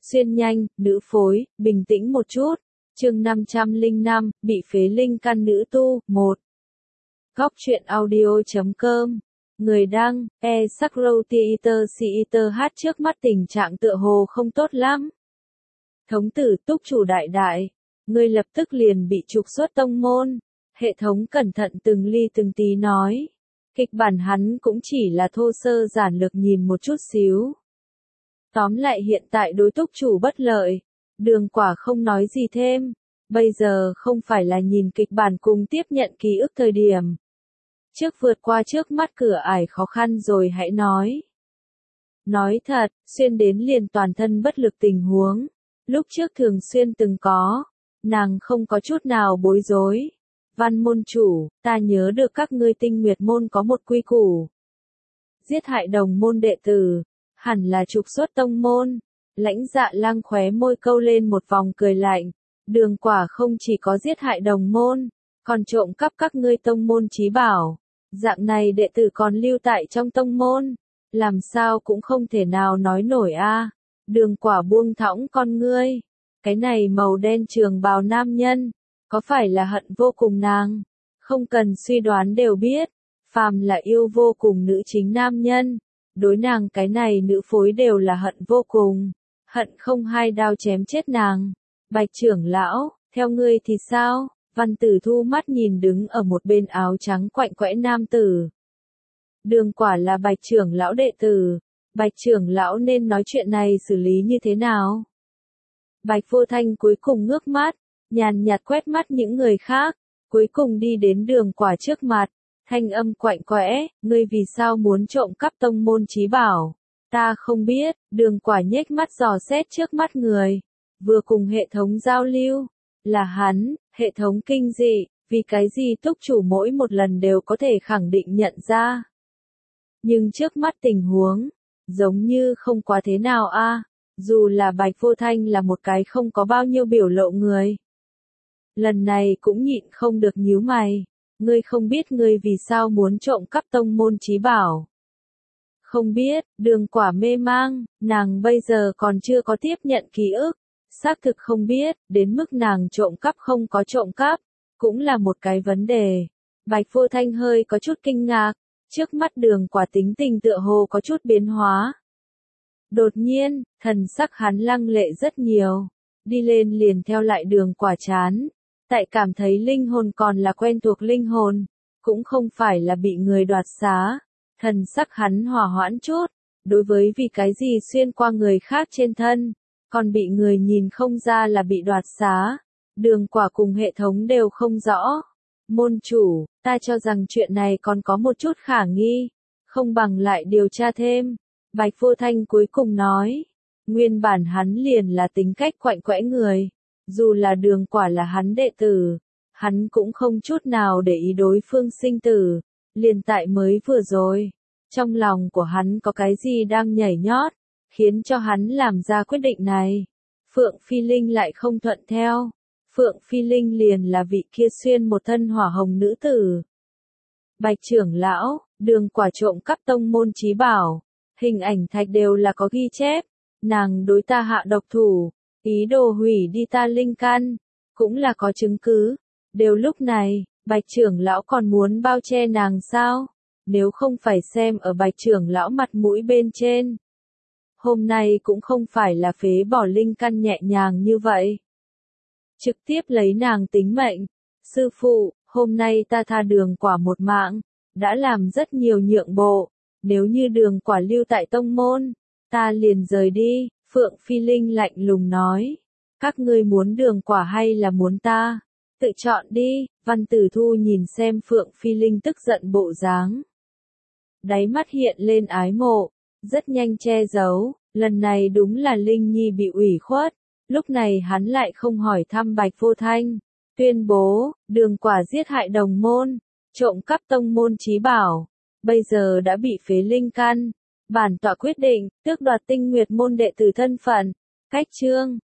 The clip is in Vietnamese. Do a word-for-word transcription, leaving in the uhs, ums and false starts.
Xuyên nhanh, nữ phối, bình tĩnh một chút. Chương năm trăm lẻ năm, bị phế linh căn nữ tu, một. Góc truyện audio.com. Người đăng, e Sakrotiiter Siiter hát trước mắt tình trạng tựa hồ không tốt lắm. Thống tử túc chủ đại đại. Ngươi lập tức liền bị trục xuất tông môn. Hệ thống cẩn thận từng ly từng tí nói. Kịch bản hắn cũng chỉ là thô sơ giản lược nhìn một chút xíu. Tóm lại hiện tại đối túc chủ bất lợi. Đường quả không nói gì thêm. Bây giờ không phải là nhìn kịch bản cùng tiếp nhận ký ức thời điểm. Trước vượt qua trước mắt cửa ải khó khăn rồi hãy nói. Nói thật, xuyên đến liền toàn thân bất lực tình huống. Lúc trước thường xuyên từng có. Nàng không có chút nào bối rối. Văn môn chủ, ta nhớ được các ngươi tinh nguyệt môn có một quy củ. Giết hại đồng môn đệ tử, hẳn là trục xuất tông môn. Lãnh Dạ Lang khóe môi câu lên một vòng cười lạnh. Đường quả không chỉ có giết hại đồng môn, còn trộm cắp các ngươi tông môn chí bảo. Dạng này đệ tử còn lưu tại trong tông môn. Làm sao cũng không thể nào nói nổi a. Đường quả buông thõng con ngươi. Cái này màu đen trường bào nam nhân. Có phải là hận vô cùng nàng? Không cần suy đoán đều biết. Phàm là yêu vô cùng nữ chính nam nhân. Đối nàng cái này nữ phối đều là hận vô cùng. Hận không hai đao chém chết nàng. Bạch trưởng lão, theo ngươi thì sao? Văn Tử Thu mắt nhìn đứng ở một bên áo trắng quạnh quẽ nam tử. Đường quả là bạch trưởng lão đệ tử. Bạch trưởng lão nên nói chuyện này xử lý như thế nào? Bạch Vô Thanh cuối cùng ngước mắt, nhàn nhạt quét mắt những người khác, cuối cùng đi đến đường quả trước mặt. Thanh âm quạnh quẽ, ngươi vì sao muốn trộm cắp tông môn chí bảo? Ta không biết, đường quả nhếch mắt dò xét trước mắt người. Vừa cùng hệ thống giao lưu. Là hắn, hệ thống kinh dị, vì cái gì túc chủ mỗi một lần đều có thể khẳng định nhận ra. Nhưng trước mắt tình huống, giống như không quá thế nào a. Dù là Bạch Vô Thanh là một cái không có bao nhiêu biểu lộ người. Lần này cũng nhịn không được nhíu mày. Ngươi không biết ngươi vì sao muốn trộm cắp tông môn chí bảo. Không biết, đường quả mê mang, nàng bây giờ còn chưa có tiếp nhận ký ức. Xác thực không biết, đến mức nàng trộm cắp không có trộm cắp, cũng là một cái vấn đề. Bạch Vô Thanh hơi có chút kinh ngạc, trước mắt đường quả tính tình tựa hồ có chút biến hóa. Đột nhiên, thần sắc hắn lăng lệ rất nhiều, đi lên liền theo lại đường quả chán. Tại cảm thấy linh hồn còn là quen thuộc linh hồn, cũng không phải là bị người đoạt xá. Thần sắc hắn hòa hoãn chút, đối với vì cái gì xuyên qua người khác trên thân, còn bị người nhìn không ra là bị đoạt xá. Đường quả cùng hệ thống đều không rõ. Môn chủ, ta cho rằng chuyện này còn có một chút khả nghi, không bằng lại điều tra thêm. Bạch Vô Thanh cuối cùng nói, nguyên bản hắn liền là tính cách quạnh quẽ người. Dù là đường quả là hắn đệ tử, hắn cũng không chút nào để ý đối phương sinh tử. Liền tại mới vừa rồi, trong lòng của hắn có cái gì đang nhảy nhót, khiến cho hắn làm ra quyết định này. Phượng Phi Linh lại không thuận theo. Phượng Phi Linh liền là vị kia xuyên một thân hỏa hồng nữ tử. Bạch trưởng lão, đường quả trộm cắp tông môn chí bảo. Hình ảnh thạch đều là có ghi chép. Nàng đối ta hạ độc thủ. Ý đồ hủy đi ta linh căn, cũng là có chứng cứ. Đều lúc này, Bạch trưởng lão còn muốn bao che nàng sao? Nếu không phải xem ở Bạch trưởng lão mặt mũi bên trên. Hôm nay cũng không phải là phế bỏ linh căn nhẹ nhàng như vậy. Trực tiếp lấy nàng tính mệnh. Sư phụ, hôm nay ta tha đường quả một mạng, đã làm rất nhiều nhượng bộ. Nếu như đường quả lưu tại tông môn, ta liền rời đi. Phượng Phi Linh lạnh lùng nói. Các ngươi muốn đường quả hay là muốn ta? Tự chọn đi. Văn Tử Thu nhìn xem Phượng Phi Linh tức giận bộ dáng. Đáy mắt hiện lên ái mộ. Rất nhanh che giấu. Lần này đúng là Linh Nhi bị ủy khuất. Lúc này hắn lại không hỏi thăm Bạch Vô Thanh. Tuyên bố, đường quả giết hại đồng môn. Trộm cắp tông môn chí bảo. Bây giờ đã bị phế linh căn. Bản tọa quyết định, tước đoạt tinh nguyệt môn đệ tử thân phận. Cách chương.